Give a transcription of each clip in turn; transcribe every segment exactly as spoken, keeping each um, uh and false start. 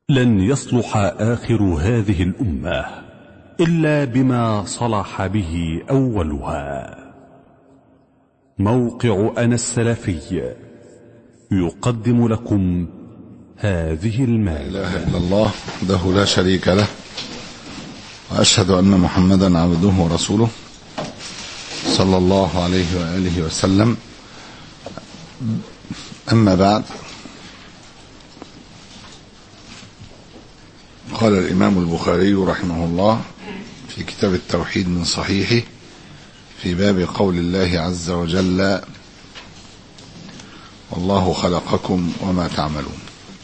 لن يصلح آخر هذه الأمة إلا بما صلح به أولها. موقع أنا السلفي يقدم لكم هذه المادة. لا إله إلا الله وحده لا شريك له، وأشهد أن محمدا عبده ورسوله صلى الله عليه وآله وسلم. أما بعد، قال الإمام البخاري رحمه الله في كتاب التوحيد من صحيحه في باب قول الله عز وجل: والله خلقكم وما تعملون.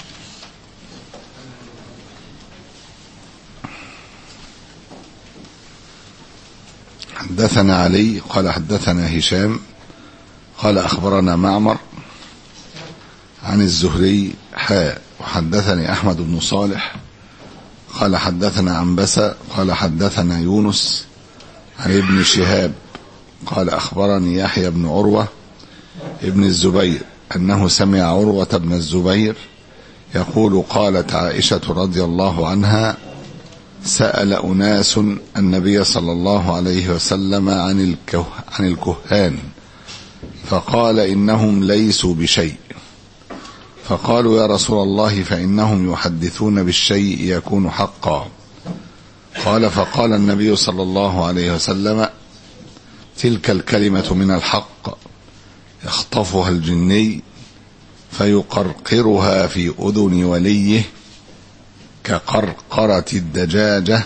حدثنا علي قال حدثنا هشام قال أخبرنا معمر عن الزهري حاء وحدثني أحمد بن صالح قال حدثنا عنبسة قال حدثنا يونس عن ابن شهاب قال أخبرني يحيى بن عروة ابن الزبير أنه سمع عروة بن الزبير يقول: قالت عائشة رضي الله عنها: سأل أناس النبي صلى الله عليه وسلم عن الكه عن الكهان فقال: إنهم ليسوا بشيء. فقالوا: يا رسول الله، فإنهم يحدثون بالشيء يكون حقا. قال: فقال النبي صلى الله عليه وسلم: تلك الكلمة من الحق يخطفها الجني فيقرقرها في أذن وليه كقرقرة الدجاجة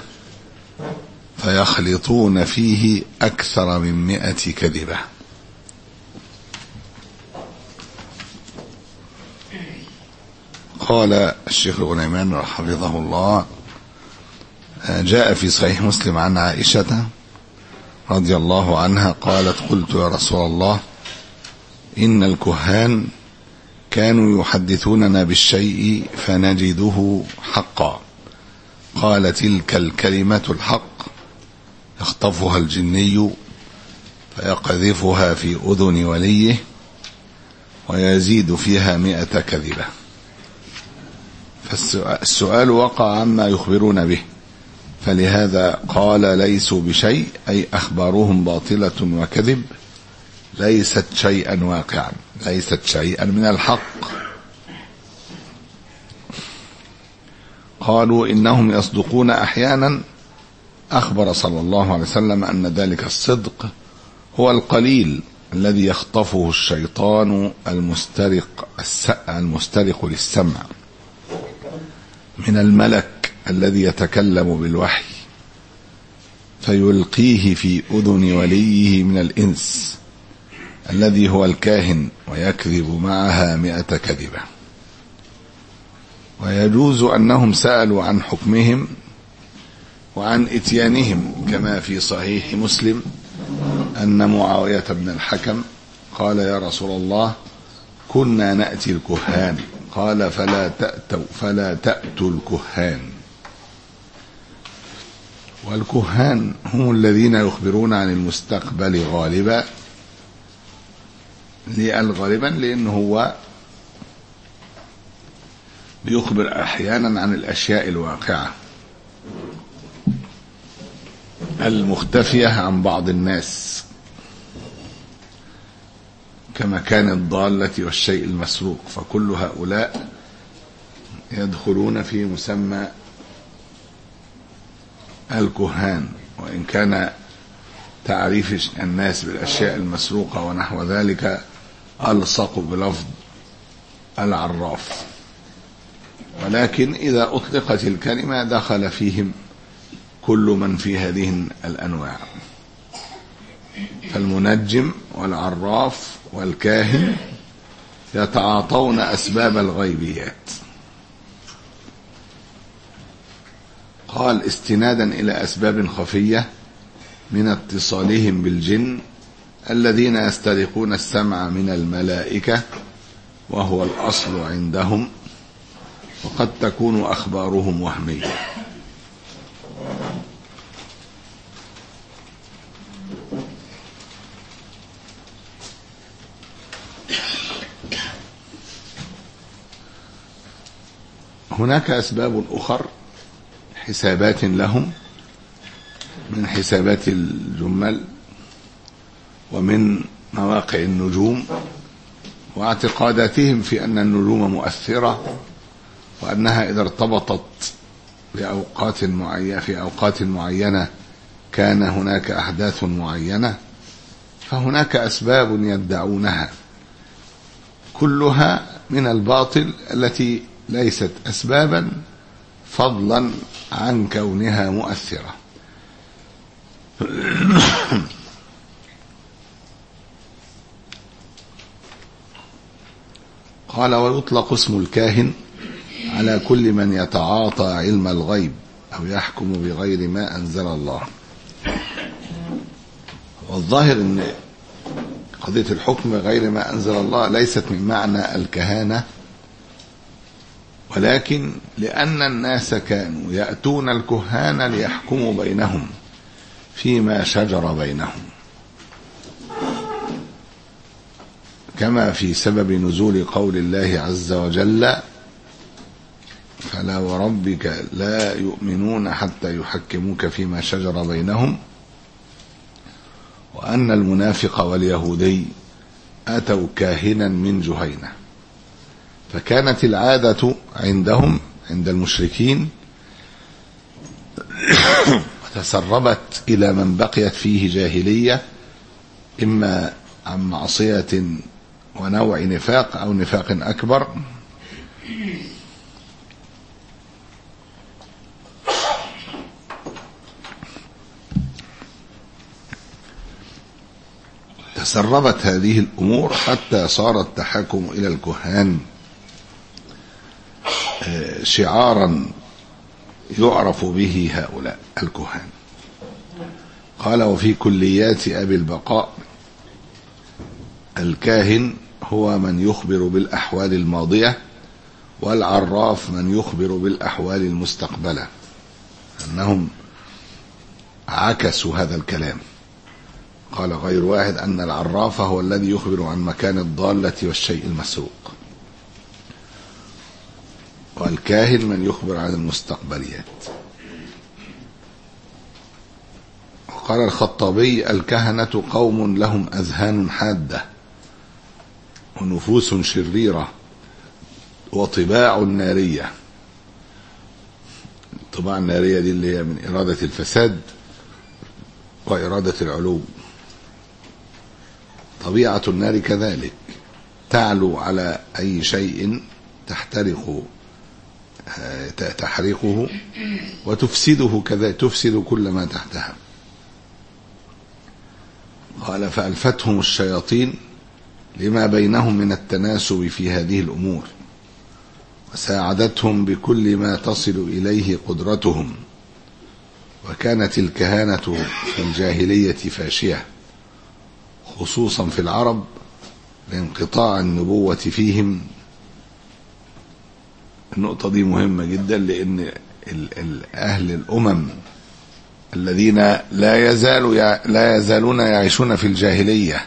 فيخلطون فيه أكثر من مئة كذبة. قال الشيخ الغنيمان حفظه الله: جاء في صحيح مسلم عن عائشة رضي الله عنها قالت: قلت يا رسول الله، إن الكهان كانوا يحدثوننا بالشيء فنجده حقا. قال: تلك الكلمة الحق يخطفها الجني فيقذفها في أذن وليه ويزيد فيها مئة كذبة. فالسؤال وقع عما يخبرون به، فلهذا قال: ليسوا بشيء، أي أخبارهم باطلة وكذب، ليست شيئا واقعا، ليست شيئا من الحق. قالوا: إنهم يصدقون أحيانا. أخبر صلى الله عليه وسلم أن ذلك الصدق هو القليل الذي يخطفه الشيطان المسترق المسترق للسمع من الملك الذي يتكلم بالوحي فيلقيه في أذن وليه من الإنس الذي هو الكاهن ويكذب معها مئة كذبة. ويجوز أنهم سألوا عن حكمهم وعن إتيانهم، كما في صحيح مسلم أن معاوية بن الحكم قال: يا رسول الله، كنا نأتي الكهان. قال: فلا تأتوا فلا تأتوا الكهان. والكهان هم الذين يخبرون عن المستقبل غالبا، غالبا لأنه هو بيخبر أحيانا عن الأشياء الواقعة المختفية عن بعض الناس، كما كان الضالة والشيء المسروق، فكل هؤلاء يدخلون في مسمى الكهان، وإن كان تعريف الناس بالأشياء المسروقة ونحو ذلك ألصق بلفظ العراف، ولكن إذا أطلقت الكلمة دخل فيهم كل من في هذه الأنواع، فالمنجم والعراف والكاهن يتعاطون أسباب الغيبيات. قال: استنادا إلى أسباب خفية من اتصالهم بالجن الذين يسترقون السمع من الملائكة، وهو الأصل عندهم، وقد تكون أخبارهم وهمية. هناك أسباب أخر حسابات لهم من حسابات الجمل ومن مواقع النجوم واعتقاداتهم في أن النجوم مؤثرة، وأنها إذا ارتبطت بأوقات معينة في أوقات معينة كان هناك أحداث معينة. فهناك أسباب يدعونها كلها من الباطل التي ليست أسبابا فضلا عن كونها مؤثرة. قال: ويطلق اسم الكاهن على كل من يتعاطى علم الغيب أو يحكم بغير ما أنزل الله. والظاهر أن قضية الحكم بغير ما أنزل الله ليست من معنى الكهانة، ولكن لأن الناس كانوا يأتون الكهان ليحكموا بينهم فيما شجر بينهم، كما في سبب نزول قول الله عز وجل: فلا وربك لا يؤمنون حتى يحكموك فيما شجر بينهم، وأن المنافق واليهودي أتوا كاهنا من جهينة. فكانت العادة عندهم عند المشركين وتسربت إلى من بقيت فيه جاهلية، إما عن معصية ونوع نفاق أو نفاق أكبر، تسربت هذه الأمور حتى صار التحاكم إلى الكهان شعارا يعرف به هؤلاء الكهان. قال: وفي كليات أبي البقاء: الكاهن هو من يخبر بالأحوال الماضية، والعراف من يخبر بالأحوال المستقبلة. أنهم عكسوا هذا الكلام. قال غير واحد أن العراف هو الذي يخبر عن مكان الضالة والشيء المسروق، والكاهن من يخبر عن المستقبليات. وقال الخطابي: الكهنة قوم لهم أذهان حادة ونفوس شريرة وطباع نارية. الطباع النارية دي اللي هي من إرادة الفساد وإرادة العلو. طبيعة النار كذلك تعلو على أي شيء تحترق تحرقه وتفسده كذا، تفسد كل ما تحتها. قال: فألفتهم الشياطين لما بينهم من التناسب في هذه الأمور، وساعدتهم بكل ما تصل إليه قدرتهم. وكانت الكهانة في الجاهلية فاشية، خصوصا في العرب لانقطاع النبوة فيهم. النقطة دي مهمة جدا، لأن أهل الأمم الذين لا يزالوا لا يزالون يعيشون في الجاهلية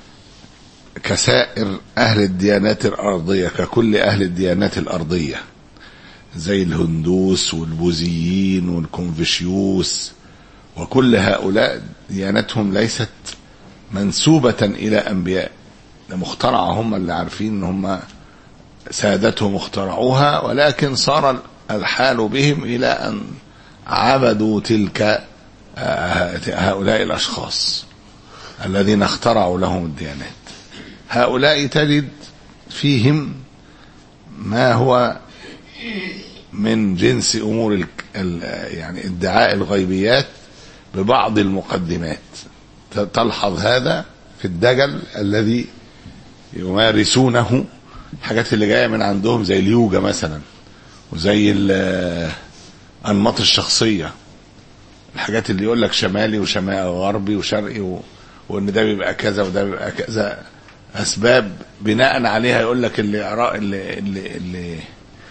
كسائر أهل الديانات الأرضية، ككل أهل الديانات الأرضية، زي الهندوس والبوذيين والكونفوشيوس وكل هؤلاء، ديانتهم ليست منسوبة إلى أنبياء، مخترعة، هم اللي عارفين ان هم سادتهم اخترعوها، ولكن صار الحال بهم إلى أن عبدوا تلك هؤلاء الأشخاص الذين اخترعوا لهم الديانات. هؤلاء تجد فيهم ما هو من جنس أمور يعني ادعاء الغيبيات ببعض المقدمات. تلحظ هذا في الدجل الذي يمارسونه، الحاجات اللي جاية من عندهم زي اليوجا مثلا، وزي أنماط الشخصية، الحاجات اللي يقول لك شمالي وشمالي وغربي وشرقي و... وان ده بيبقى كذا وده بيبقى كذا، اسباب بناء عليها يقول لك اللي اراء اللي اللي اللي,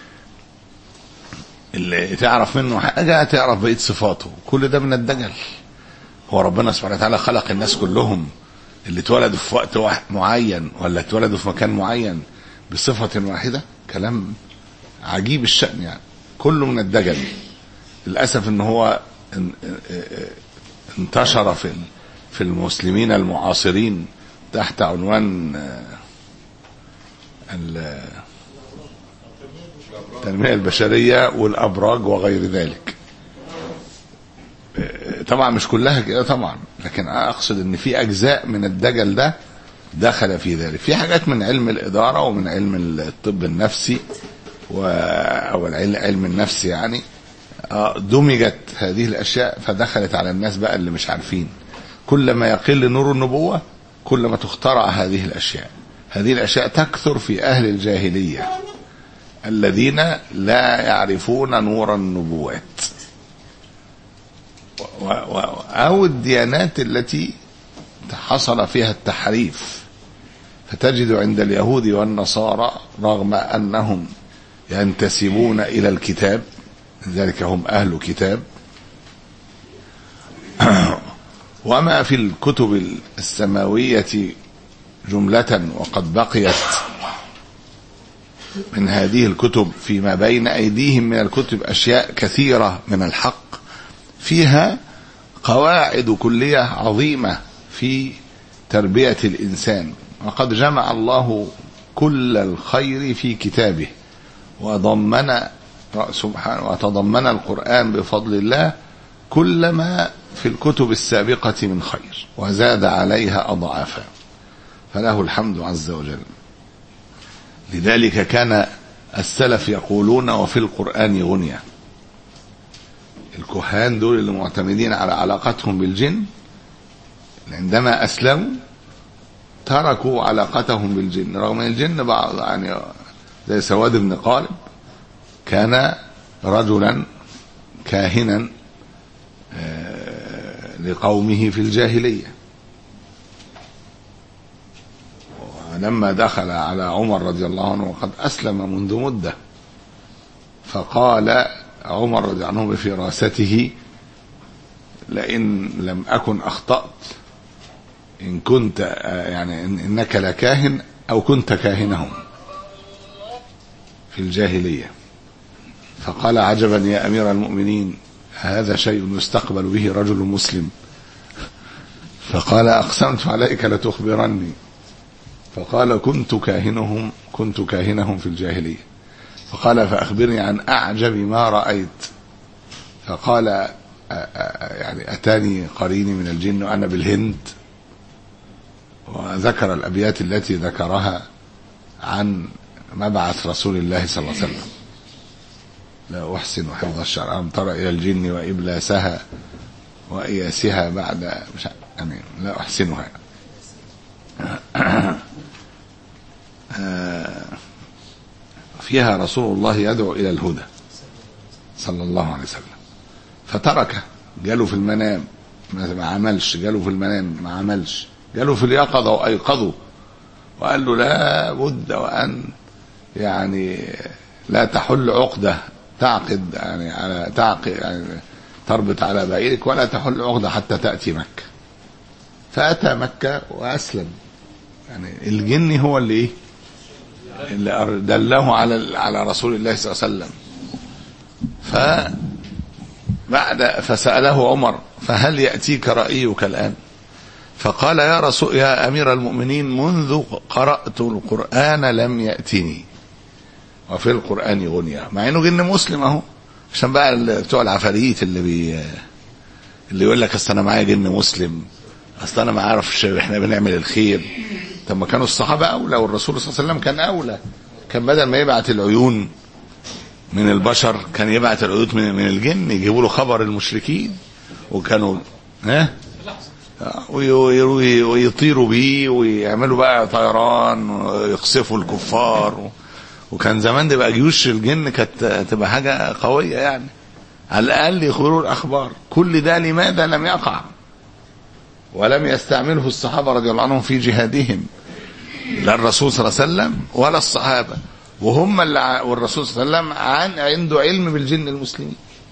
اللي تعرف منه حاجه تعرف بقيه صفاته. كل ده من الدجل. هو ربنا سبحانه وتعالى خلق الناس كلهم اللي اتولدوا في وقت معين ولا اتولدوا في مكان معين بصفه واحده؟ كلام عجيب الشأن يعني. كله من الدجل. للأسف ان هو انتشر في في المسلمين المعاصرين تحت عنوان التنمية البشرية والأبراج وغير ذلك. طبعا مش كلها كده طبعا، لكن أقصد ان في أجزاء من الدجل ده دخل في ذلك. في حاجات من علم الإدارة ومن علم الطب النفسي أو علم النفس يعني دمجت هذه الأشياء فدخلت على الناس بقى اللي مش عارفين. كلما يقل نور النبوة كلما تخترع هذه الأشياء. هذه الأشياء تكثر في أهل الجاهلية الذين لا يعرفون نور النبوات، أو الديانات التي حصل فيها التحريف. فتجد عند اليهود والنصارى رغم أنهم ينتسبون إلى الكتاب، لذلك هم أهل كتاب، وما في الكتب السماوية جملة وقد بقيت من هذه الكتب فيما بين أيديهم من الكتب أشياء كثيرة من الحق فيها قواعد كلية عظيمة في تربية الإنسان. وقد جمع الله كل الخير في كتابه، وضمن سبحانه وتضمن القرآن بفضل الله كل ما في الكتب السابقة من خير وزاد عليها أضعافا، فله الحمد عز وجل. لذلك كان السلف يقولون وفي القرآن غنية. الكهان دول اللي معتمدين على علاقتهم بالجن عندما أسلموا تركوا علاقتهم بالجن، رغم ان الجن بعض يعني زي سواد بن قالب كان رجلا كاهنا لقومه في الجاهلية، ولما دخل على عمر رضي الله عنه وقد أسلم منذ مدة فقال عمر رضي الله عنه بفراسته لئن لم أكن أخطأت إن كنت يعني إنك لكاهن أو كنت كاهنهم في الجاهلية. فقال عجبا يا أمير المؤمنين، هذا شيء يستقبل به رجل مسلم؟ فقال أقسمت عليك لتخبرني. فقال كنت كاهنهم كنت كاهنهم في الجاهلية. فقال فأخبرني عن أعجب ما رأيت. فقال يعني أتاني قريني من الجن وأنا بالهند، وذكر الأبيات التي ذكرها عن مبعث رسول الله صلى الله عليه وسلم: لا أحسن حفظ الشرع أم ترى إلى الجن وإبلاسها وإياسها بعد مش يعني لا أحسنها. فيها رسول الله يدعو إلى الهدى صلى الله عليه وسلم فتركه. جاله في المنام ما عملش، جاله في المنام ما عملش، جاله في اليقظة وأيقظه وقال له لا بد وأن يعني لا تحل عقدة تعقد يعني على تعقد يعني تربط على بعيرك ولا تحل عقدة حتى تأتي مكة. فأتى مكة وأسلم. يعني الجن هو اللي إيه اللي دله على على رسول الله صلى الله عليه وسلم. فبعد فسأله عمر فهل يأتيك رأيك الآن؟ فقال يا رسول يا أمير المؤمنين منذ قرأت القرآن لم يأتني وفي القرآن غنية. مع انه جن مسلم اهو، عشان بقى بتوع العفاريت اللي بي اللي يقول لك اصل انا معايا جن مسلم، اصل انا ما اعرفش احنا بنعمل الخير. طب ما كانوا الصحابه اولى والرسول صلى الله عليه وسلم كان اولى، كان بدل ما يبعت العيون من البشر كان يبعت العيون من, من الجن يجيبوا له خبر المشركين، وكانوا ها ويطيروا بيه ويعملوا بقى طيران ويقصفوا الكفار. وكان زمان ده بقى جيوش الجن كانت تبقى حاجه قويه يعني، على الاقل يخبروا الاخبار. كل ده لماذا لم يقع ولم يستعمله الصحابه رضي الله عنهم في جهادهم؟ لا الرسول صلى الله عليه وسلم ولا الصحابه، وهم اللي والرسول صلى الله عليه وسلم عن عنده علم بالجن المسلمين،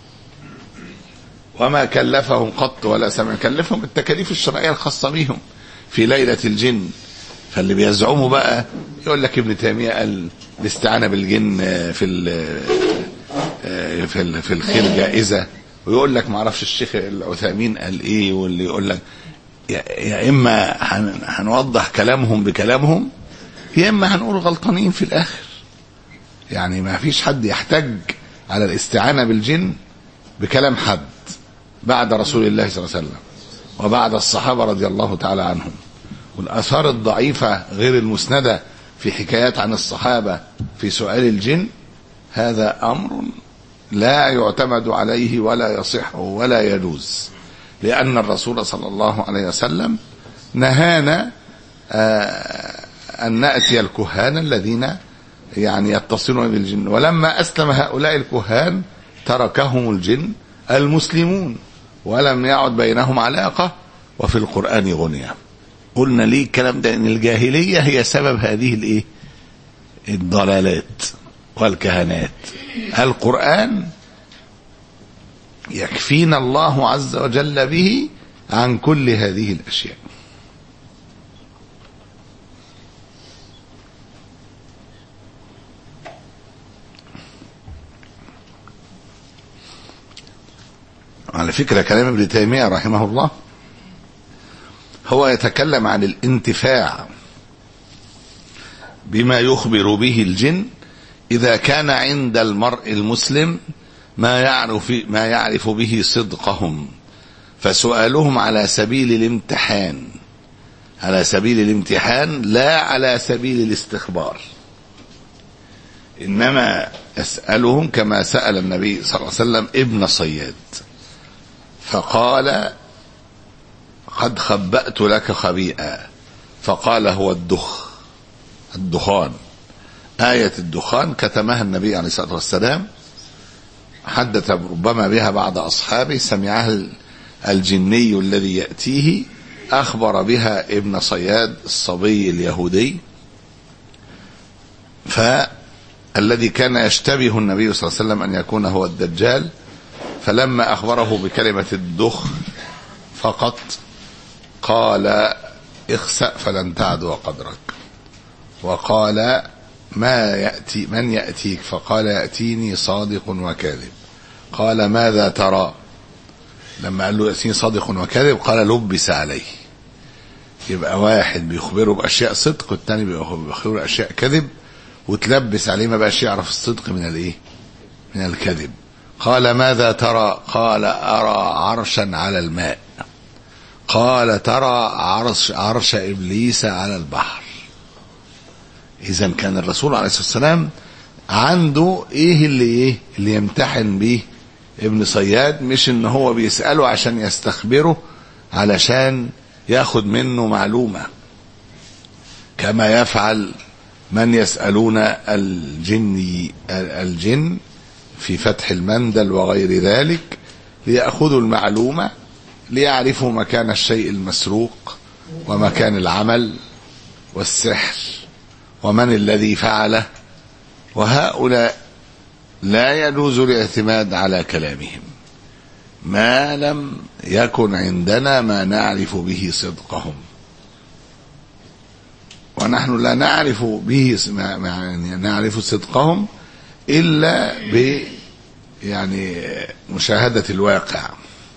وما كلفهم قط ولا سمع، كلفهم التكاليف الشرعيه الخاصه بهم في ليله الجن. فاللي بيزعموا بقى يقول لك ابن تيميه قال الاستعانه بالجن في في في الخير جائزة، ويقول لك ما اعرفش الشيخ العثيمين قال ايه، واللي يقول لك يا اما هنوضح كلامهم بكلامهم، يا اما هنقول غلطانين في الاخر. يعني ما فيش حد يحتاج على الاستعانة بالجن بكلام حد بعد رسول الله صلى الله عليه وسلم وبعد الصحابة رضي الله تعالى عنهم. والآثار الضعيفة غير المسندة في حكايات عن الصحابة في سؤال الجن، هذا أمر لا يعتمد عليه ولا يصح ولا يجوز، لأن الرسول صلى الله عليه وسلم نهانا أن نأتي الكهان الذين يعني يتصلون بالجن، ولما أسلم هؤلاء الكهان تركهم الجن المسلمون ولم يعد بينهم علاقة، وفي القرآن غنية. قلنا ليه الكلام ده؟ ان الجاهلية هي سبب هذه الايه الضلالات والكهنات. القرآن يكفينا الله عز وجل به عن كل هذه الاشياء. على فكرة كلام ابن تيمية رحمه الله هو يتكلم عن الانتفاع بما يخبر به الجن إذا كان عند المرء المسلم ما يعرف ما يعرف به صدقهم، فسؤالهم على سبيل الامتحان، على سبيل الامتحان لا على سبيل الاستخبار، إنما يسألهم كما سأل النبي صلى الله عليه وسلم ابن صياد فقال قد خبأت لك خبيئا، فقال هو الدخ الدخان. آية الدخان كتمها النبي عليه الصلاة والسلام، حدث ربما بها بعض أصحابه، سمعها الجني الذي يأتيه، أخبر بها ابن صياد الصبي اليهودي، فالذي كان يشتبه النبي صلى الله عليه وسلم أن يكون هو الدجال، فلما أخبره بكلمة الدخ فقط قال اخسأ فلن تعدو قدرك، وقال ما يأتي من يأتيك؟ فقال يأتيني صادق وكاذب. قال ماذا ترى؟ لما قال له يأتيني صادق وكاذب قال لبس عليه. يبقى واحد بيخبره بأشياء صدق والتاني بيخبره بأشياء كذب، وتلبس عليه ما بقاش يعرف الصدق من الايه من الكذب. قال ماذا ترى؟ قال أرى عرشا على الماء. قال ترى عرش, عرش إبليس على البحر. إذن كان الرسول عليه الصلاة والسلام عنده إيه اللي إيه اللي يمتحن به ابن صياد، مش إن هو بيسأله عشان يستخبره علشان ياخد منه معلومة، كما يفعل من يسألون الجن الجن في فتح المندل وغير ذلك ليأخذوا المعلومة، ليعرفوا مكان الشيء المسروق ومكان العمل والسحر ومن الذي فعله. وهؤلاء لا يجوز الاعتماد على كلامهم ما لم يكن عندنا ما نعرف به صدقهم، ونحن لا نعرف به يعني نعرف صدقهم إلا ب يعني مشاهدة الواقع.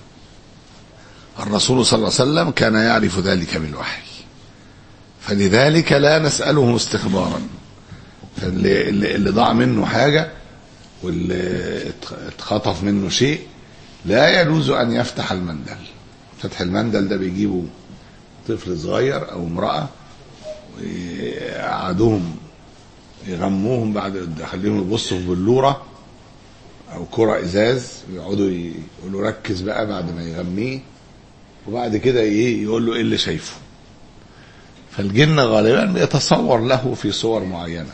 الرسول صلى الله عليه وسلم كان يعرف ذلك بالوحي، فلذلك لا نسأله استخبارا. فاللي اللي ضاع منه حاجة واللي اتخطف منه شيء لا يجوز أن يفتح المندل. فتح المندل ده بيجيبوا طفل صغير أو امرأة ويقعدوهم يغموهم، بعد يخليهم يبصوا في بلورة أو كرة إزاز ويقعدوا يقولوا ركز بقى بعد ما يغميه، وبعد كده ايه يقول له ايه اللي شايفه. فالجن غالبا بيتصور له في صور معينة.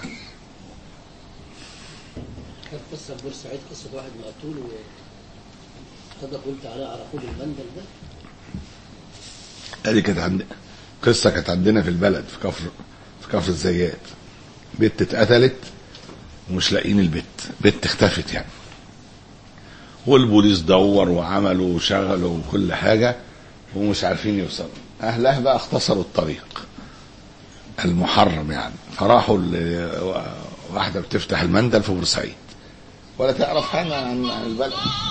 كانت قصة بورسعيد، قصة واحد مقتول وحضرتك قلت على عرفوه بالمندل ده. هذه كانت عندنا قصة، كانت عندنا في البلد في كفر في كفر الزيات، بنت اتقتلت ومش لاقيين البت، بنت اختفت يعني، والبوليس دور وعملوا وشغلوا وكل حاجة ومش عارفين يوصلوا. اهلها بقى اختصروا الطريق المحرم يعني، فراحوا واحدة بتفتح المندل في بورسعيد، ولا تعرف حاجة عن البلد.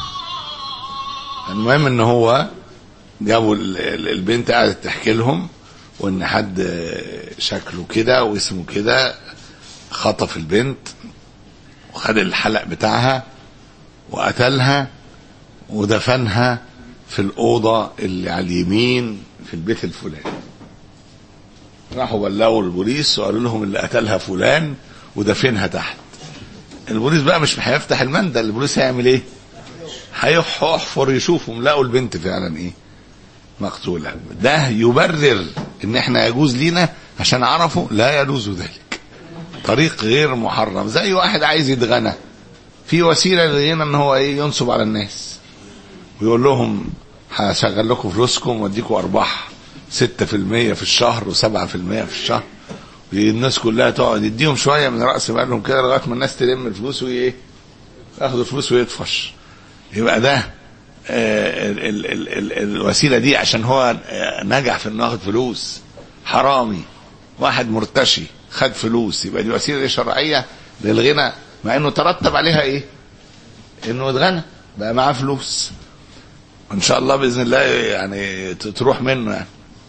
المهم ان هو جابوا البنت قاعدة تحكي لهم، وان حد شكله كده واسمه كده خطف البنت وخد الحلق بتاعها وقتلها ودفنها في الأوضة اللي على اليمين في البيت الفلاني. راحوا بلغوا البوليس وقالوا لهم اللي قتلها فلان ودفنها تحت. البوليس بقى مش هيفتح المندل، البوليس هيعمل ايه؟ هيحفر يشوفهم، لقوا البنت فعلا ايه؟ مقتولة. ده يبرر ان احنا يجوز لينا عشان عرفوا لا يجوز ذلك، طريق غير محرم. زي واحد عايز يتغنى، في وسيلة لغينا ان هو ايه؟ ينصب على الناس ويقول لهم هشغل لكم فلوسكم واديكم ارباح ستة في المية في الشهر وسبعة في المية في الشهر، والناس كلها تقعد يديهم شوية من رأس مالهم كده لغاية ما الناس تلم الفلوس وايه؟ ياخدوا الفلوس ويطفش. يبقى ده آه ال ال ال ال الوسيلة دي عشان هو نجح في انه ياخد فلوس. حرامي واحد مرتشي خد فلوس، يبقى دي وسيلة شرعية للغنى، مع انه ترتب عليها ايه؟ انه اتغنى بقى معاه فلوس. ان شاء الله باذن الله يعني تروح منه يعني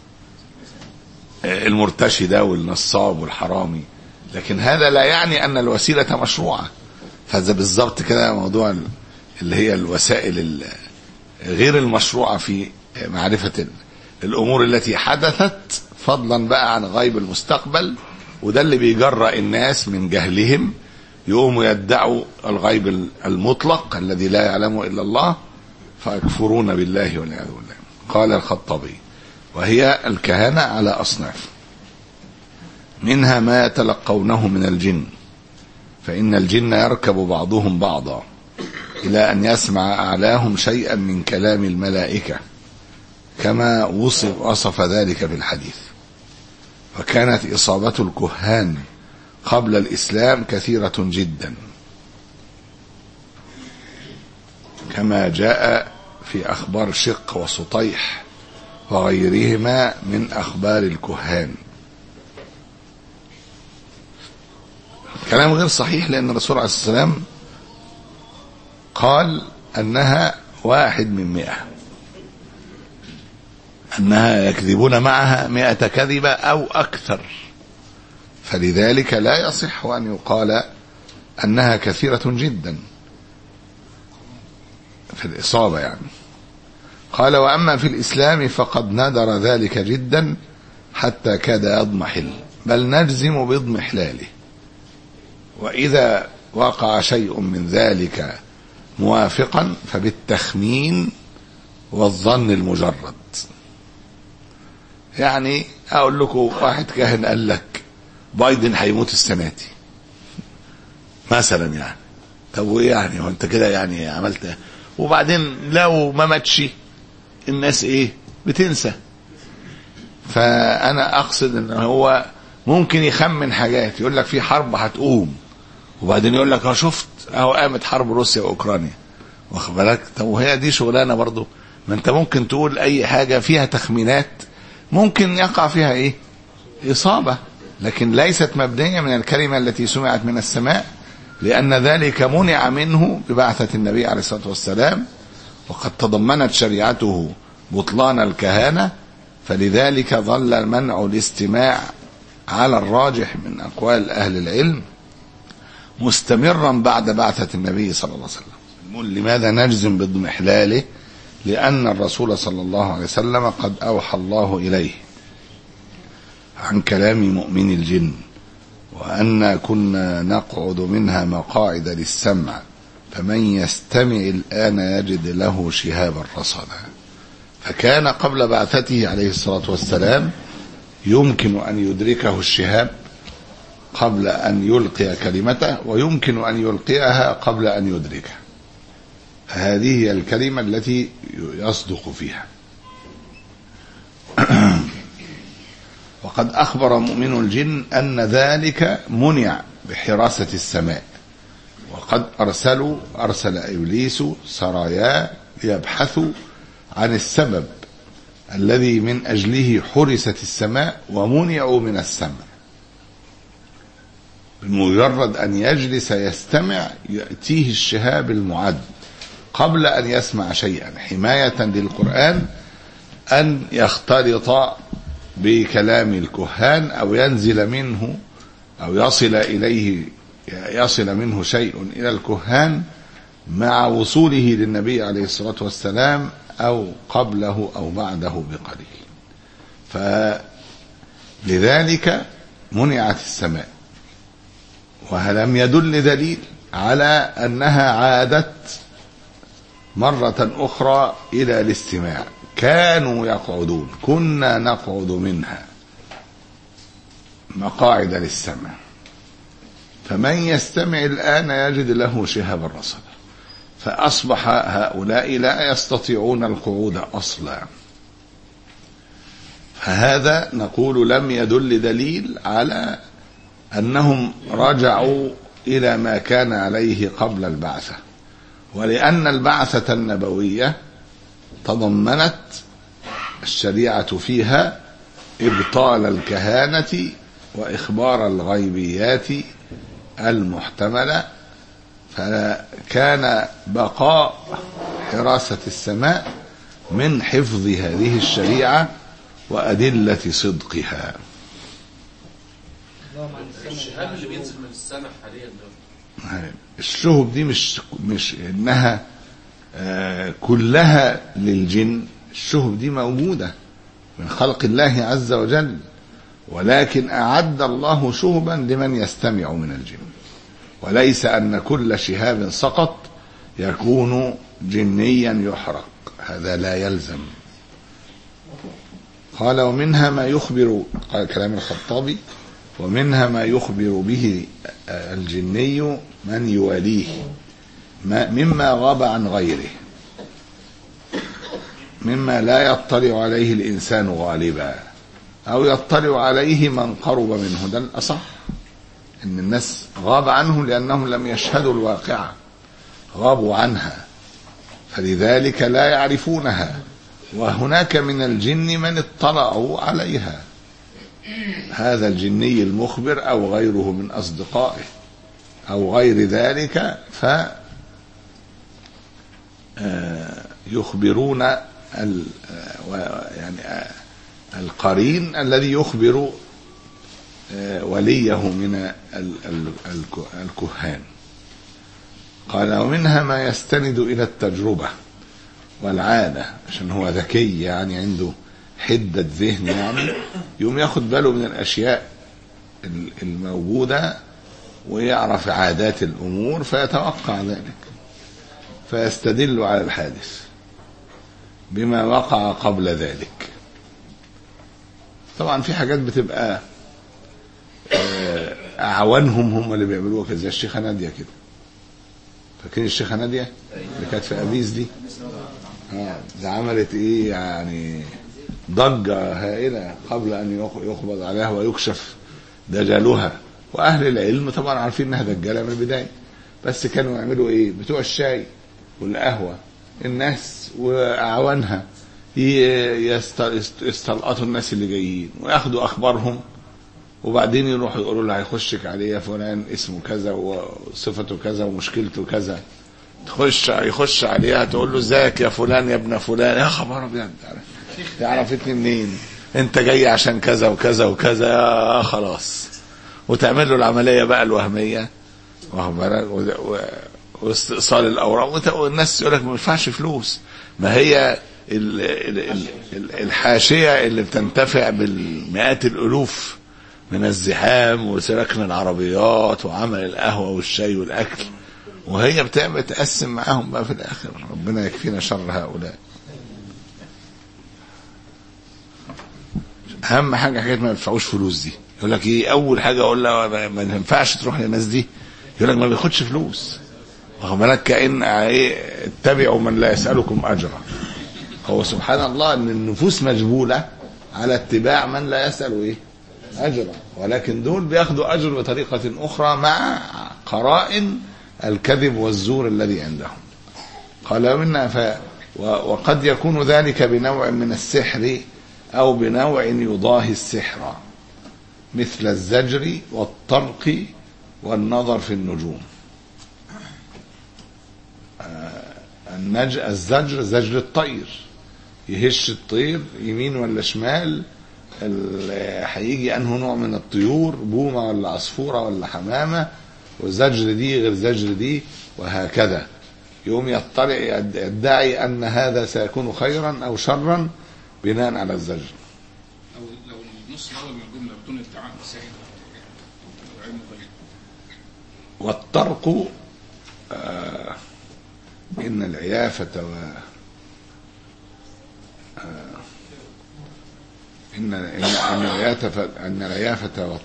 المرتشي ده والنصاب والحرامي. لكن هذا لا يعني ان الوسيله مشروعه. فهذا بالضبط كده موضوع اللي هي الوسائل غير المشروعه في معرفه الامور التي حدثت، فضلا بقى عن غيب المستقبل. وده اللي بيجرأ الناس من جهلهم يقوموا يدعوا الغيب المطلق الذي لا يعلمه الا الله، فيكفرون بالله والعياذ بالله. قال الخطابي: وهي الكهنة على أصناف، منها ما يتلقونه من الجن، فإن الجن يركب بعضهم بعضا إلى أن يسمع أعلاهم شيئا من كلام الملائكة، كما وصف, وصف ذلك في الحديث. وكانت إصابة الكهان قبل الإسلام كثيرة جدا، كما جاء في أخبار شق وسطيح وغيرهما من أخبار الكهان. كلام غير صحيح، لأن الرسول عليه الصلاة والسلام قال أنها واحد من مئة، أنها يكذبون معها مئة كذبة أو أكثر، فلذلك لا يصح أن يقال أنها كثيرة جدا في الإصابة يعني. قال: وأما في الإسلام فقد ندر ذلك جدا حتى كاد يضمحل، بل نجزم باضمحلاله، وإذا وقع شيء من ذلك موافقا فبالتخمين والظن المجرد. يعني أقول لكم واحد كاهن قال لك بايدن هيموت السنة دي مثلا، يعني طب وإيه يعني؟ وأنت كده يعني عملت، وبعدين لو ما ماتش الناس ايه؟ بتنسى. فانا اقصد ان هو ممكن يخمن حاجات، يقول لك في حرب هتقوم، وبعدين يقول لك اه شفت اهو قامت حرب روسيا واوكرانيا، واخد بالك؟ طب وهي دي شغلانه برضو؟ ما انت ممكن تقول اي حاجه فيها تخمينات ممكن يقع فيها ايه؟ اصابه، لكن ليست مبنيه من الكلمه التي سمعت من السماء، لأن ذلك منع منه ببعثة النبي عليه الصلاة والسلام، وقد تضمنت شريعته بطلان الكهانة، فلذلك ظل منع الاستماع على الراجح من أقوال أهل العلم مستمرا بعد بعثة النبي صلى الله عليه وسلم. لماذا نجزم باضمحلاله؟ لأن الرسول صلى الله عليه وسلم قد أوحى الله إليه عن كلام مؤمن الجن، وأن كنا نقعد منها مقاعد للسمع، فمن يستمع الآن يجد له شهابا رصدا. فكان قبل بعثته عليه الصلاة والسلام يمكن أن يدركه الشهاب قبل أن يلقي كلمته، ويمكن أن يلقيها قبل أن يدركها. هذه هي الكلمة التي يصدق فيها. وقد أخبر مؤمن الجن أن ذلك منع بحراسة السماء، وقد أرسلوا أرسل إبليس سرايا ليبحثوا عن السبب الذي من أجله حرست السماء ومنعوا من السمع، بمجرد أن يجلس يستمع يأتيه الشهاب المعد قبل أن يسمع شيئا، حماية للقرآن أن يختلط بكلام الكهان أو ينزل منه أو يصل إليه يصل منه شيء إلى الكهان مع وصوله للنبي عليه الصلاة والسلام أو قبله أو بعده بقليل. فلذلك منعت السماء، ولم يدل دليل على أنها عادت مرة أخرى إلى الاستماع. كانوا يقعدون، كنا نقعد منها مقاعد للسمع، فمن يستمع الآن يجد له شهابا رصدا. فأصبح هؤلاء لا يستطيعون القعود أصلا. فهذا نقول لم يدل دليل على أنهم رجعوا إلى ما كان عليه قبل البعثة، ولأن البعثة النبوية تضمنت الشريعة فيها إبطال الكهانة وإخبار الغيبيات المحتملة، فكان بقاء حراسة السماء من حفظ هذه الشريعة وأدلة صدقها. الشهاب اللي بينزل من السماء حاليا ده، الشهب دي مش مش انها آه كلها للجن. الشهب دي موجودة من خلق الله عز وجل، ولكن أعد الله شهبا لمن يستمع من الجن، وليس أن كل شهاب سقط يكون جنيا يحرق، هذا لا يلزم. قال ومنها ما يخبر، قال كلام الخطابي، ومنها ما يخبر به الجني من يواليه مما غاب عن غيره، مما لا يطلع عليه الإنسان غالبا أو يطلع عليه من قرب منه. ده الأصح، إن الناس غاب عنهم لأنهم لم يشهدوا الواقعة، غابوا عنها فلذلك لا يعرفونها. وهناك من الجن من اطلعوا عليها، هذا الجني المخبر أو غيره من أصدقائه أو غير ذلك، ف يخبرون يعني القرين الذي يخبر وليه من الكهان. قال ومنها ما يستند إلى التجربة والعادة، عشان هو ذكي يعني عنده حدة ذهن، يعني يوم ياخد باله من الأشياء الموجودة ويعرف عادات الأمور فيتوقع ذلك، فيستدل على الحادث بما وقع قبل ذلك. طبعا في حاجات بتبقى أعوانهم هم اللي بيعملوها كده، زي الشيخة نادية كده. فاكرين الشيخة نادية اللي كانت في أبيز دي؟ اه ده عملت ايه يعني ضجة هائلة قبل أن يقبض عليها ويكشف دجالها. وأهل العلم طبعا عارفين انها دجالة من البداية، بس كانوا يعملوا ايه بتوع الشاي والقهوة الناس وأعوانها يستلقطوا الناس اللي جايين وياخدوا أخبارهم، وبعدين يروحوا يقولوا له هيخشك عليه فلان اسمه كذا وصفته كذا ومشكلته كذا، تخش يخش عليها تقول له ازيك يا فلان يا ابن فلان، يا خبر ابيض تعرفتني منين؟ انت جاي عشان كذا وكذا وكذا، خلاص. وتعمل له العمليه بقى الوهميه واستئصال الاوراق، والناس يقول لك ما ينفعش فلوس. ما هي الحاشيه اللي بتنتفع بالمئات الالوف من الزحام وسرقن العربيات وعمل القهوه والشاي والاكل، وهي بتعمل تقسم معاهم بقى في الاخر. ربنا يكفينا شر هؤلاء. اهم حاجه حاجات ما يدفعوش فلوس دي. يقول لك ايه اول حاجه اقول لها ما ينفعش تروح للناس دي، يقول لك ما بياخدش فلوس. واخد بالك كأن ايه اتبعوا من لا يسألكم اجرا. هو سبحان الله ان النفوس مجبوله على اتباع من لا يسأل ايه اجرا، ولكن دول بياخدوا اجر بطريقه اخرى مع قرائن الكذب والزور الذي عندهم. قال منا ف وقد يكون ذلك بنوع من السحر أو بنوع يضاهي السحر، مثل الزجر والطرق والنظر في النجوم. النج الزجر زجر الطير، يهش الطير يمين ولا شمال، هيجي انه نوع من الطيور، بومه ولا عصفوره ولا حمامه، والزجر دي غير زجر دي، وهكذا. يوم يطلع يدعي ان هذا سيكون خيرا او شرا بناء على الزجر. او لو النص الاول من الجمله بدون ادعاء سائل علم قليل. والطرق آه ان العيافه و آه ان ان العيافه ان العيافه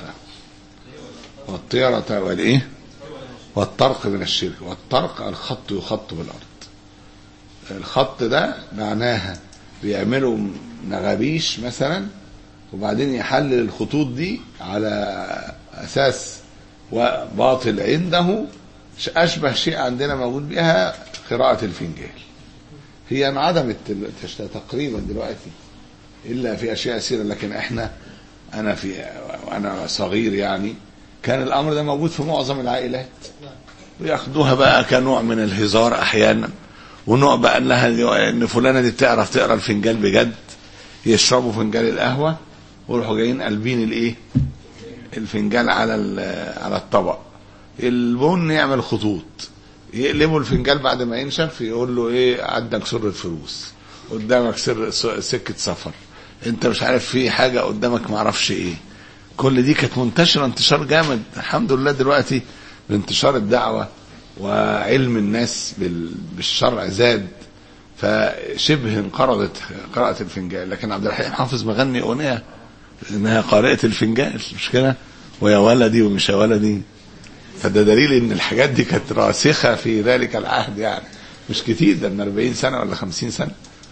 والطيره والايه والطرق من الشرك. والطرق الخط يخط بالارض. الخط ده معناها بيعملوا نغابيش مثلا، وبعدين يحلل الخطوط دي على اساس وباطل عنده. اشبه شيء عندنا موجود بها قراءة الفنجان، هي انعدمت تقريبا دلوقتي الا في اشياء يسيره، لكن احنا انا في وانا صغير يعني كان الامر ده موجود في معظم العائلات، وياخدوها بقى كنوع من الهزار احيانا، ونوع بقى انها ان فلانه دي بتعرف تقرا الفنجان بجد. يشربوا فنجان القهوه ويروحوا جايين قلبين الايه الفنجان على على الطبق، البن يعمل خطوط، يقلبوا الفنجان بعد ما ينشف يقول له ايه عندك سر فلوس، قدامك سر سكه سفر، انت مش عارف في حاجه قدامك ما اعرفش ايه. كل دي كانت منتشره انتشار جامد. الحمد لله دلوقتي بانتشار الدعوه وعلم الناس بالشرع زاد، فشبه انقرضت قراءة الفنجان. لكن عبد الحليم حافظ مغني اغنيه انها قارئة الفنجان، مش كده؟ ويا ولدي ومش يا ولدي. فده دليل ان الحاجات دي كانت راسخه في ذلك العهد، يعني مش كتير، ده من أربعين سنه ولا خمسين سنه.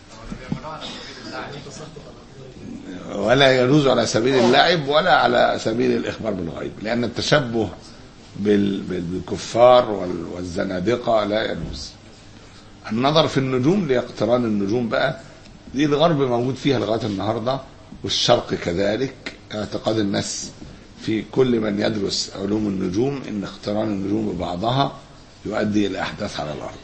ولا يجوز على سبيل اللعب ولا على سبيل الاخبار بالغيب، لان التشبه بالكفار والزنادقه لا يجوز. النظر في النجوم لاقتران النجوم بقى، دي الغرب موجود فيها لغايه النهارده، والشرق كذلك. اعتقاد الناس في كل من يدرس علوم النجوم ان اقتران النجوم ببعضها يؤدي الى احداث على الارض.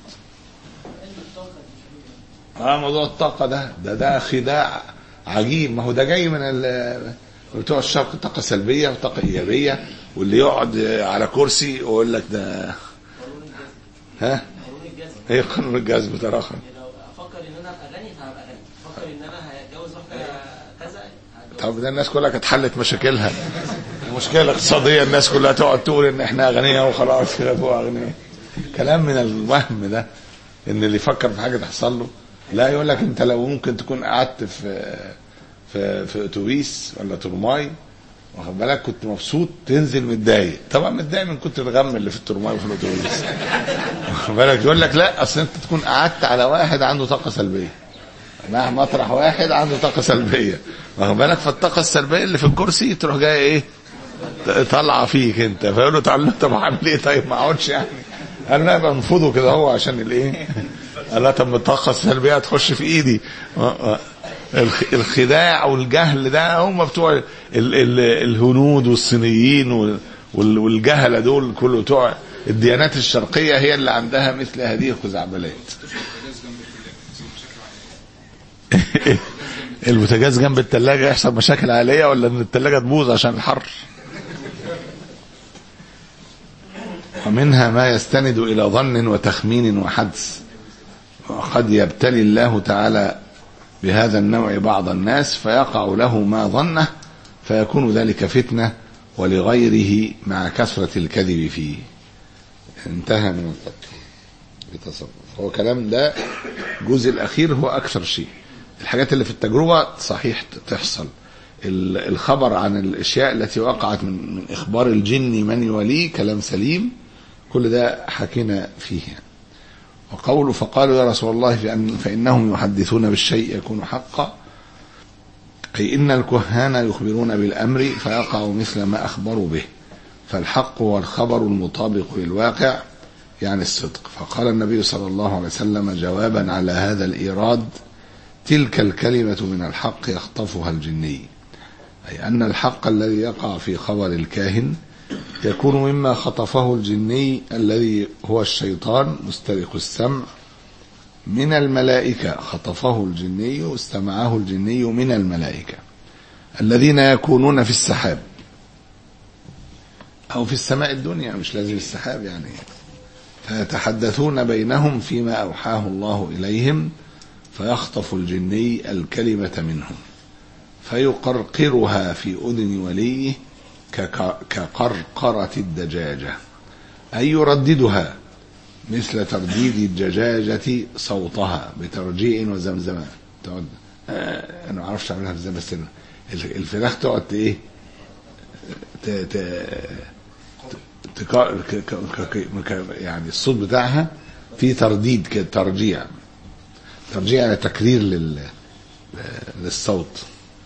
اه موضوع الطاقه ده ده ده خداع عجيب. ما هو ده جاي من بتوع الشرق، طاقه سلبيه وطاقه ايجابيه، واللي يقعد على كرسي ويقول لك ده ها ايه قانون الجذب ده رقم. افكر ان انا اغني فهبقى غني، افكر ان انا هتجوز واحده كذا. طب ده الناس كلها كانت حلت مشاكلها. المشكله الاقتصاديه الناس كلها تقعد تقول ان احنا اغنياء وخلاص يبقوا اغنياء. كلام من الوهم ده، ان اللي يفكر في حاجه تحصل له. لا، يقول لك انت لو ممكن تكون قعدت في في في اتوبيس ولا ترماي واخد بالك كنت مبسوط، تنزل متضايق. طبعا متضايق من كتر الغم اللي في الترماي وفي الاتوبيس واخد بالك. يقول لك لا، اصل انت تكون قعدت على واحد عنده طاقه سلبيه، مع مطرح واحد عنده طاقه سلبيه واخد بالك، فالطاقه السلبيه اللي في الكرسي تروح جايه ايه طالعه فيك انت. فيقول له تعالى طب اعمل ايه؟ طيب ما اقعدش يعني. قال لا بنفضه كده هو عشان الايه. قال لا طب الطاقه السلبيه هتخش في ايدي. الخداع والجهل ده هم بتوع ال ال الهنود والصينيين والجهله دول، كله بتوع الديانات الشرقيه هي اللي عندها مثل هذه الخزعبلات. البوتاجاز جنب الثلاجه يحصل مشاكل عائليه، ولا ان الثلاجه تبوظ عشان الحر؟ ومنها ما يستند الى ظن وتخمين وحدس، وقد يبتلي الله تعالى بهذا النوع بعض الناس فيقع له ما ظنه، فيكون ذلك فتنه ولغيره مع كثره الكذب فيه. انتهى من التصرف. هو كلام ده الجزء الاخير هو اكثر شيء. الحاجات اللي في التجربه صحيح تحصل، الخبر عن الاشياء التي وقعت من من اخبار الجن من يوليه كلام سليم، كل ده حكينا فيه. وقوله فقالوا يا رسول الله فإن فإنهم يحدثون بالشيء يكون حقا، أي إن الكهان يخبرون بالأمر فيقع مثل ما أخبروا به، فالحق هو الخبر المطابق للواقع يعني الصدق. فقال النبي صلى الله عليه وسلم جوابا على هذا الإيراد: تلك الكلمة من الحق يخطفها الجني، أي أن الحق الذي يقع في خبر الكاهن يكون مما خطفه الجني الذي هو الشيطان مسترق السمع من الملائكة، خطفه الجني استمعه الجني من الملائكة الذين يكونون في السحاب أو في السماء الدنيا، مش لازم السحاب يعني، فيتحدثون بينهم فيما أوحاه الله إليهم، فيخطف الجني الكلمة منهم فيقرقرها في أذن وليه كقرقرة الدجاجة، أي يرددها مثل ترديد الدجاجة صوتها بترجيع وزمزمة. تقعد آه أنا ما أعرفش أعملها إزاي، بس الفراخ تقعد إيه ت ت يعني الصوت بتاعها في ترديد كده، ترجيع ترجيع يعني تكرير لل للصوت.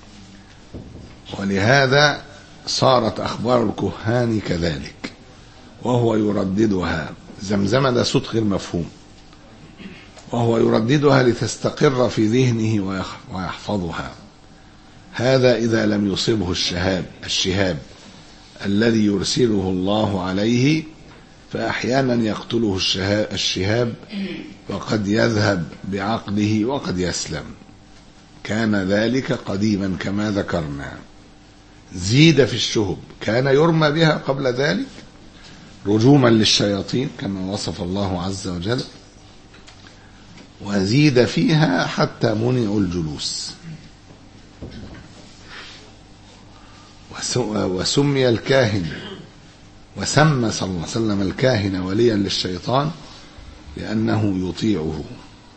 ولهذا صارت أخبار الكهان كذلك، وهو يرددها. زمزمة ده صوت غير مفهوم، وهو يرددها لتستقر في ذهنه ويحفظها. هذا إذا لم يصبه الشهاب الشهاب الذي يرسله الله عليه، فأحيانا يقتله الشهاب وقد يذهب بعقله وقد يسلم. كان ذلك قديما كما ذكرنا. زيد في الشهب، كان يرمى بها قبل ذلك رجوما للشياطين كما وصف الله عز وجل، وزيد فيها حتى منعوا الجلوس. وسمي الكاهن وسمى صلى الله عليه وسلم الكاهن وليا للشيطان لأنه يطيعه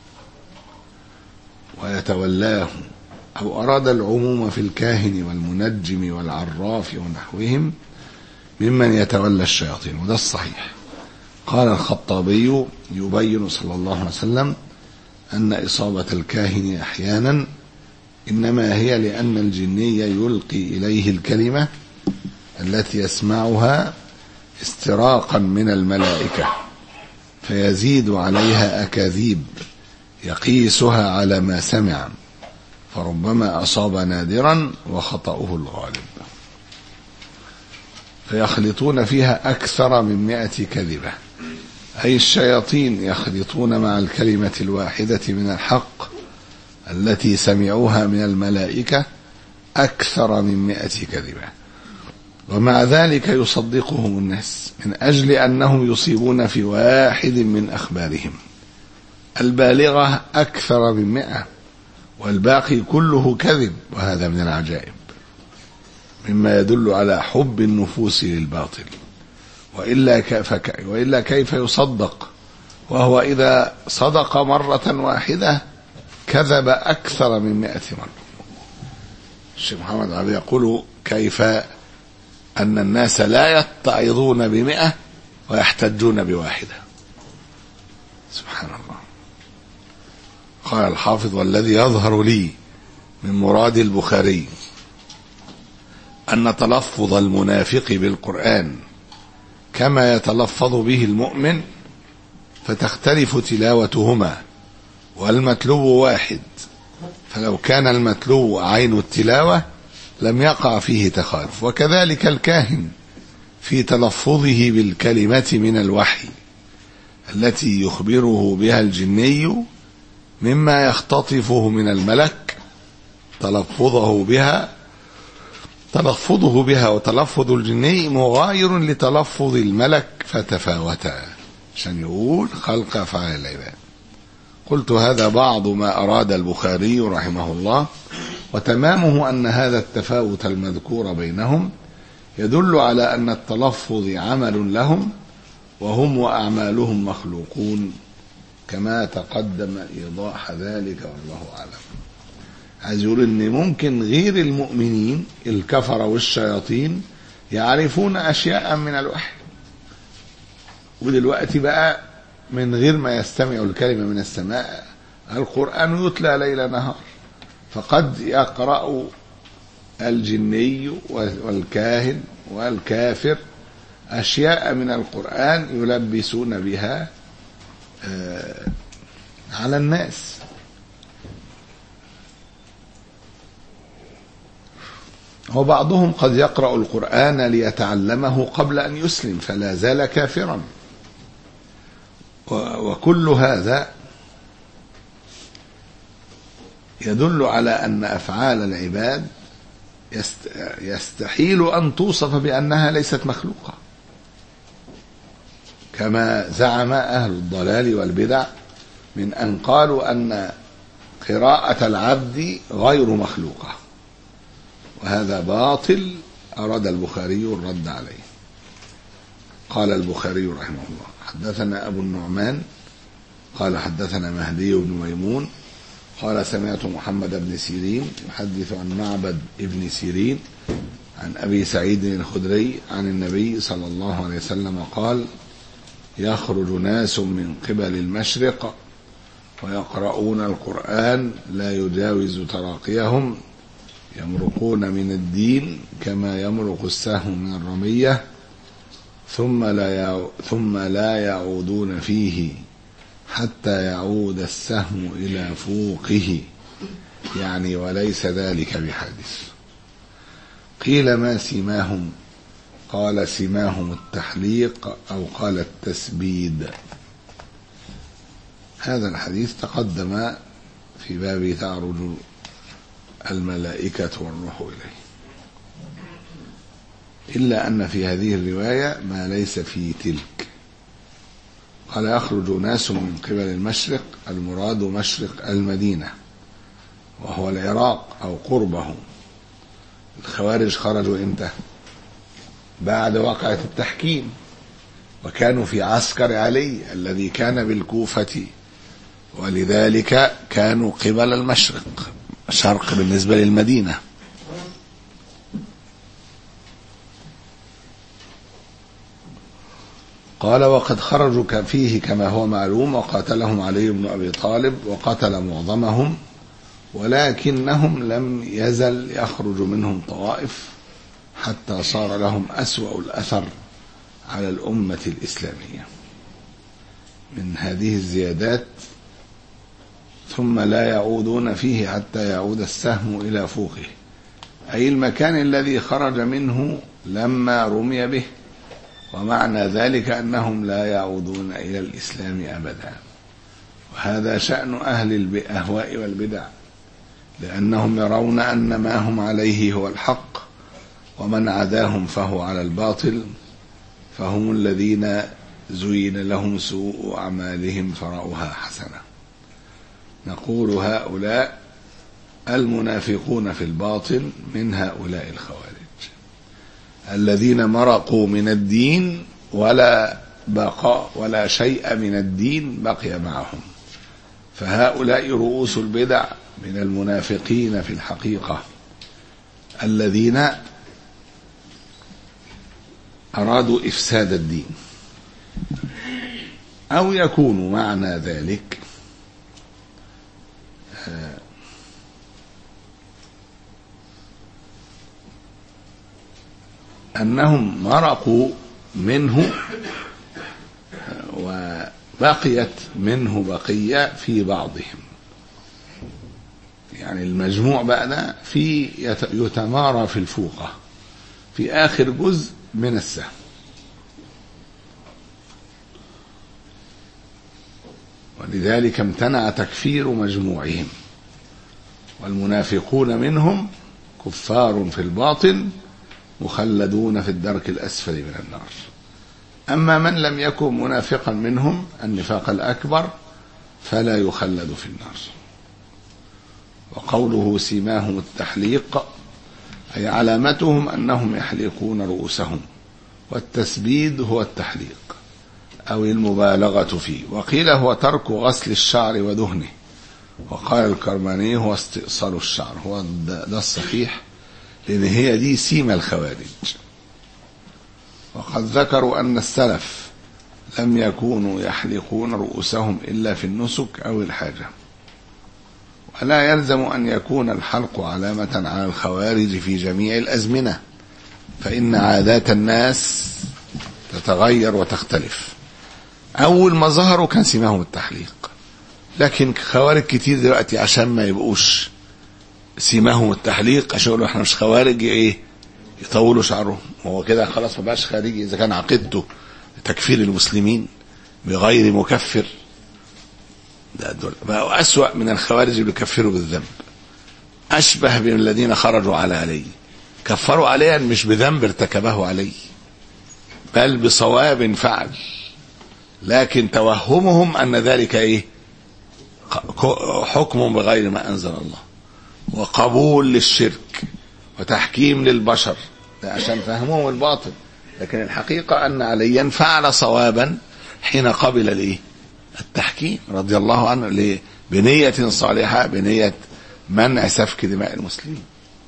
ويتولاه، أو أراد العموم في الكاهن والمنجم والعراف ونحوهم ممن يتولى الشياطين، وده الصحيح. قال الخطابي يبين صلى الله عليه وسلم أن إصابة الكاهن أحيانا إنما هي لأن الجني يلقي إليه الكلمة التي يسمعها استراقا من الملائكة، فيزيد عليها أكاذيب يقيسها على ما سمع، فربما أصاب نادرا وخطأه الغالب، فيخلطون فيها أكثر من مئة كذبة، أي الشياطين يخلطون مع الكلمة الواحدة من الحق التي سمعوها من الملائكة أكثر من مئة كذبة، ومع ذلك يصدقهم الناس من أجل أنهم يصيبون في واحد من أخبارهم البالغة أكثر من مئة، والباقي كله كذب. وهذا من العجائب مما يدل على حب النفوس للباطل، وإلا, فك وإلا كيف يصدق وهو إذا صدق مرة واحدة كذب أكثر من مئة مرة. الشيخ محمد علي يقول كيف أن الناس لا يتعظون بمئة ويحتجون بواحدة، سبحان الله. قال الحافظ والذي يظهر لي من مراد البخاري أن تلفظ المنافق بالقرآن كما يتلفظ به المؤمن فتختلف تلاوتهما، والمتلو واحد، فلو كان المتلو عين التلاوة لم يقع فيه تخالف. وكذلك الكاهن في تلفظه بالكلمة من الوحي التي يخبره بها الجني مما يختطفه من الملك، تلفظه بها تلفظه بها وتلفظ الجني مغاير لتلفظ الملك فتفاوتا، عشان يقول خلق أفعال العباد. قلت هذا بعض ما أراد البخاري رحمه الله، وتمامه أن هذا التفاوت المذكور بينهم يدل على أن التلفظ عمل لهم وهم وأعمالهم مخلوقون، كما تقدم إيضاح ذلك والله أعلم. عايز يقول إن ممكن غير المؤمنين الكفر والشياطين يعرفون أشياء من الوحي، ودلوقتي بقى من غير ما يستمعوا الكلمة من السماء القرآن يتلى ليل نهار، فقد يقرأ الجني والكاهن والكافر أشياء من القرآن يلبسون بها على الناس. وبعضهم قد يقرأ القرآن ليتعلمه قبل أن يسلم فلا زال كافرا. وكل هذا يدل على أن أفعال العباد يستحيل أن توصف بأنها ليست مخلوقة، كما زعم أهل الضلال والبدع من أن قالوا أن قراءة العبد غير مخلوقة، وهذا باطل أراد البخاري الرد عليه. قال البخاري رحمه الله: حدثنا أبو النعمان قال حدثنا مهدي بن ميمون قال سمعت محمد بن سيرين يحدث عن معبد ابن سيرين عن أبي سعيد الخدري عن النبي صلى الله عليه وسلم قال: يخرج ناس من قبل المشرق ويقرؤون القرآن لا يجاوز تراقيهم يمرقون من الدين كما يمرق السهم من الرمية ثم لا ثم لا يعودون فيه حتى يعود السهم إلى فوقه، يعني وليس ذلك بحادث. قيل: ما سماهم؟ قال: سماهم التحليق أو قال التسبيد. هذا الحديث تقدم في باب تعرج الملائكة والروح إليه، إلا أن في هذه الرواية ما ليس في تلك. قال: يخرج ناس من قبل المشرق، المراد مشرق المدينة وهو العراق أو قربه. الخوارج خرجوا إمتى؟ بعد وقعة التحكيم، وكانوا في عسكر علي الذي كان بالكوفة، ولذلك كانوا قبل المشرق، شرق بالنسبة للمدينة. قال: وقد خرجوا فيه كما هو معلوم، وقاتلهم علي بن أبي طالب وقتل معظمهم، ولكنهم لم يزل يخرج منهم طوائف حتى صار لهم أسوأ الأثر على الأمة الإسلامية. من هذه الزيادات: ثم لا يعودون فيه حتى يعود السهم إلى فوقه، أي المكان الذي خرج منه لما رمي به، ومعنى ذلك أنهم لا يعودون إلى الإسلام أبدا. وهذا شأن أهل الأهواء والبدع، لأنهم يرون أن ما هم عليه هو الحق، ومن عداهم فهو على الباطل، فهم الذين زين لهم سوء أعمالهم فرأوها حسنة. نقول: هؤلاء المنافقون في الباطن من هؤلاء الخوارج الذين مرقوا من الدين ولا بقاء ولا شيء من الدين بقي معهم. فهؤلاء رؤوس البدع من المنافقين في الحقيقة، الذين أرادوا إفساد الدين. أو يكون معنى ذلك أنهم مرقوا منه وبقيت منه بقية في بعضهم، يعني المجموع بقى في يتمارى في الفوقة في آخر جزء من السهم. ولذلك امتنع تكفير مجموعهم، والمنافقون منهم كفار في الباطن مخلدون في الدرك الأسفل من النار. أما من لم يكن منافقا منهم النفاق الأكبر فلا يخلد في النار. وقوله سيماهم التحليق أي علامتهم أنهم يحلقون رؤوسهم، والتسبيد هو التحليق أو المبالغة فيه. وقيل هو ترك غسل الشعر ودهنه، وقال الكرماني هو استئصال الشعر. هو ده الصحيح، لأن هي دي سيما الخوارج. وقد ذكروا أن السلف لم يكونوا يحلقون رؤوسهم إلا في النسك أو الحاجة، ولا يلزم أن يكون الحلق علامة على الخوارج في جميع الأزمنة، فإن عادات الناس تتغير وتختلف. أول ما ظهروا كان سماهم التحليق، لكن خوارج كتير دلوقتي عشان ما يبقوش سماهم التحليق عشان يقولوا احنا مش خوارج، ايه يطولوا شعرهم، وهو كده خلاص ما بقاش خارجي. إذا كان عقيدته تكفير المسلمين بغير مكفر، ده دول بقوا أسوأ من الخوارج اللي بيكفروا بالذنب، أشبه من الذين خرجوا على علي، كفروا عليا مش بذنب ارتكبه علي بل بصواب فعل، لكن توهمهم أن ذلك إيه؟ حكم بغير ما أنزل الله، وقبول للشرك وتحكيم للبشر، ده عشان فهمهم الباطل. لكن الحقيقة أن عليا فعل صوابا حين قبل الإيه؟ التحكيم رضي الله عنه، ليه؟ بنية صالحة، بنية منع سفك دماء المسلمين.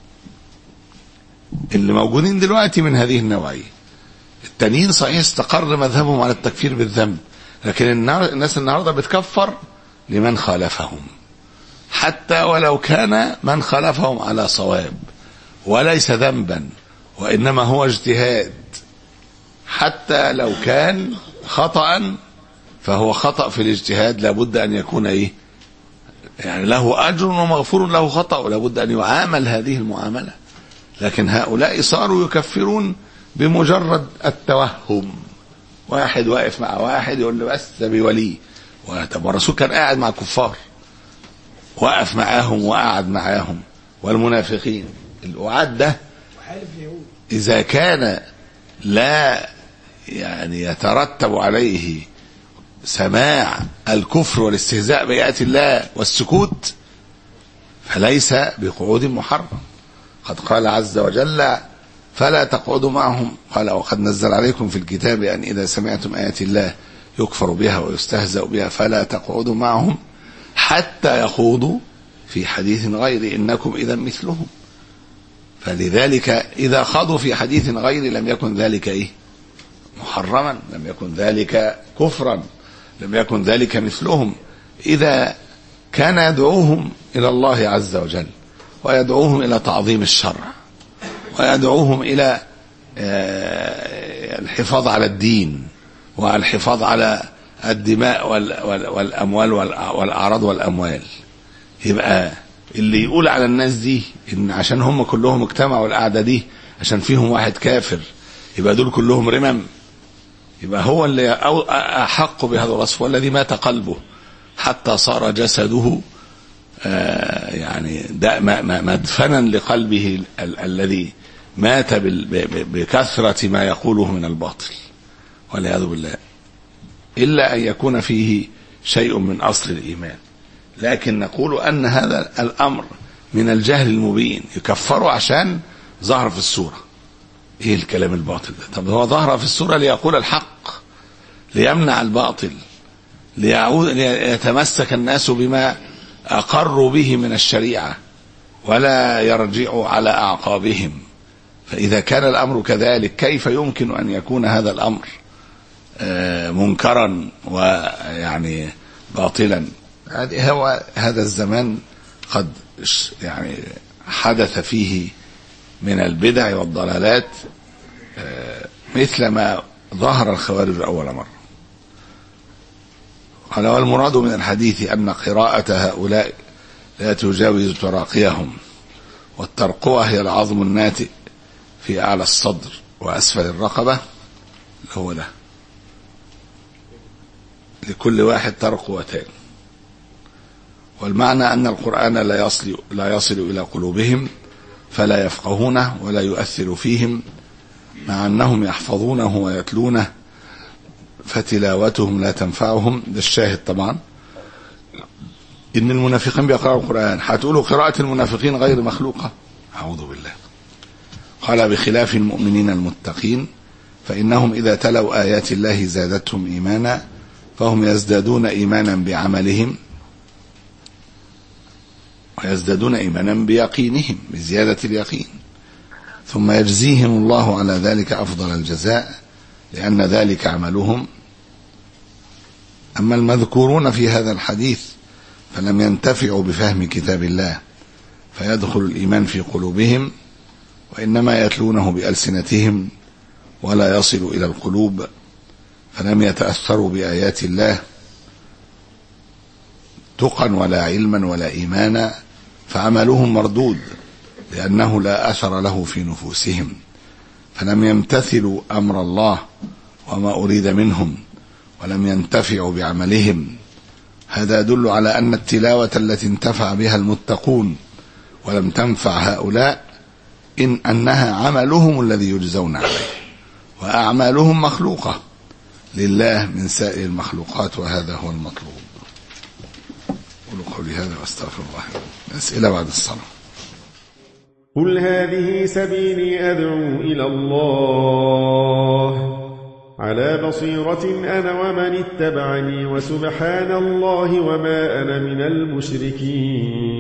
اللي موجودين دلوقتي من هذه النوعية، التانيين صحيح استقر مذهبهم على التكفير بالذنب، لكن الناس النهاردة بتكفر لمن خالفهم، حتى ولو كان من خالفهم على صواب وليس ذنبا وإنما هو اجتهاد، حتى لو كان خطأ فهو خطأ في الاجتهاد، لابد أن يكون إيه؟ يعني له أجر ومغفور له خطأ، ولابد أن يعامل هذه المعاملة. لكن هؤلاء صاروا يكفرون بمجرد التوهم، واحد واقف مع واحد يقول له بس بولي، طب الرسول كان قاعد مع الكفار، وقف معاهم وقعد معاهم، والمنافقين الوعد ده إذا كان لا يعني يترتب عليه سماع الكفر والاستهزاء بآيات الله والسكوت، فليس بقعود محرم. قد قال عز وجل فلا تقعدوا معهم، قال وقد نزل عليكم في الكتاب أن إذا سمعتم آيات الله يكفر بها ويستهزأ بها فلا تقعدوا معهم حتى يخوضوا في حديث غير إنكم إذا مثلهم. فلذلك إذا خاضوا في حديث غير لم يكن ذلك إيه؟ محرما، لم يكن ذلك كفرا، لم يكن ذلك مثلهم. إذا كان يدعوهم إلى الله عز وجل ويدعوهم إلى تعظيم الشرع ويدعوهم إلى الحفاظ على الدين والحفاظ على الدماء والأموال والأعراض والأموال، يبقى اللي يقول على الناس دي إن عشان هم كلهم اجتمعوا القعدة دي عشان فيهم واحد كافر يبقى دول كلهم رمم، يبقى هو اللي أحق بهذا الوصف، والذي مات قلبه حتى صار جسده آه يعني مدفنا لقلبه ال الذي مات بكثرة ما يقوله من الباطل والعياذ بالله، إلا أن يكون فيه شيء من أصل الإيمان. لكن نقول أن هذا الأمر من الجهل المبين، يكفروا عشان ظهر في السورة. إيه الكلام الباطل ده؟ طب هو ظهر في السورة ليقول الحق، ليمنع الباطل، ليعود ليتمسك الناس بما أقروا به من الشريعة ولا يرجعوا على أعقابهم. فإذا كان الأمر كذلك كيف يمكن أن يكون هذا الأمر منكرا ويعني باطلا؟ هو هذا الزمان قد يعني حدث فيه من البدع والضلالات مثل ما ظهر الخوارج أول مرة. قال والمراد من الحديث أن قراءة هؤلاء لا تجاوز تراقيهم، والترقوة هي العظم الناتئ في أعلى الصدر وأسفل الرقبة، هو ده لكل واحد ترقوتان. والمعنى أن القرآن لا يصل, لا يصل إلى قلوبهم فلا يفقهونه ولا يؤثر فيهم، مع أنهم يحفظونه ويتلونه فتلاوتهم لا تنفعهم. ده الشاهد طبعا إن المنافقين بيقرأوا القرآن، هتقولوا قراءة المنافقين غير مخلوقة، أعوذ بالله. قال بخلاف المؤمنين المتقين فإنهم إذا تلوا آيات الله زادتهم إيمانا، فهم يزدادون إيمانا بعملهم ويزدادون إيمانا بيقينهم بزيادة اليقين، ثم يجزيهم الله على ذلك أفضل الجزاء لأن ذلك عملهم. أما المذكورون في هذا الحديث فلم ينتفعوا بفهم كتاب الله فيدخل الإيمان في قلوبهم، وإنما يتلونه بألسنتهم ولا يصل إلى القلوب، فلم يتأثروا بآيات الله تقا ولا علما ولا إيمانا، فعملهم مردود لأنه لا أثر له في نفوسهم، فلم يمتثلوا أمر الله وما أريد منهم ولم ينتفعوا بعملهم. هذا يدل على أن التلاوة التي انتفع بها المتقون ولم تنفع هؤلاء إن أنها عملهم الذي يجزون عليه، وأعمالهم مخلوقة لله من سائر المخلوقات، وهذا هو المطلوب. قولوا قولي هذا واستغفر الله. أسئلة بعد الصلاة. قل هذه سبيلي أدعو إلى الله على بصيرة أنا ومن اتبعني وسبحان الله وما أنا من المشركين.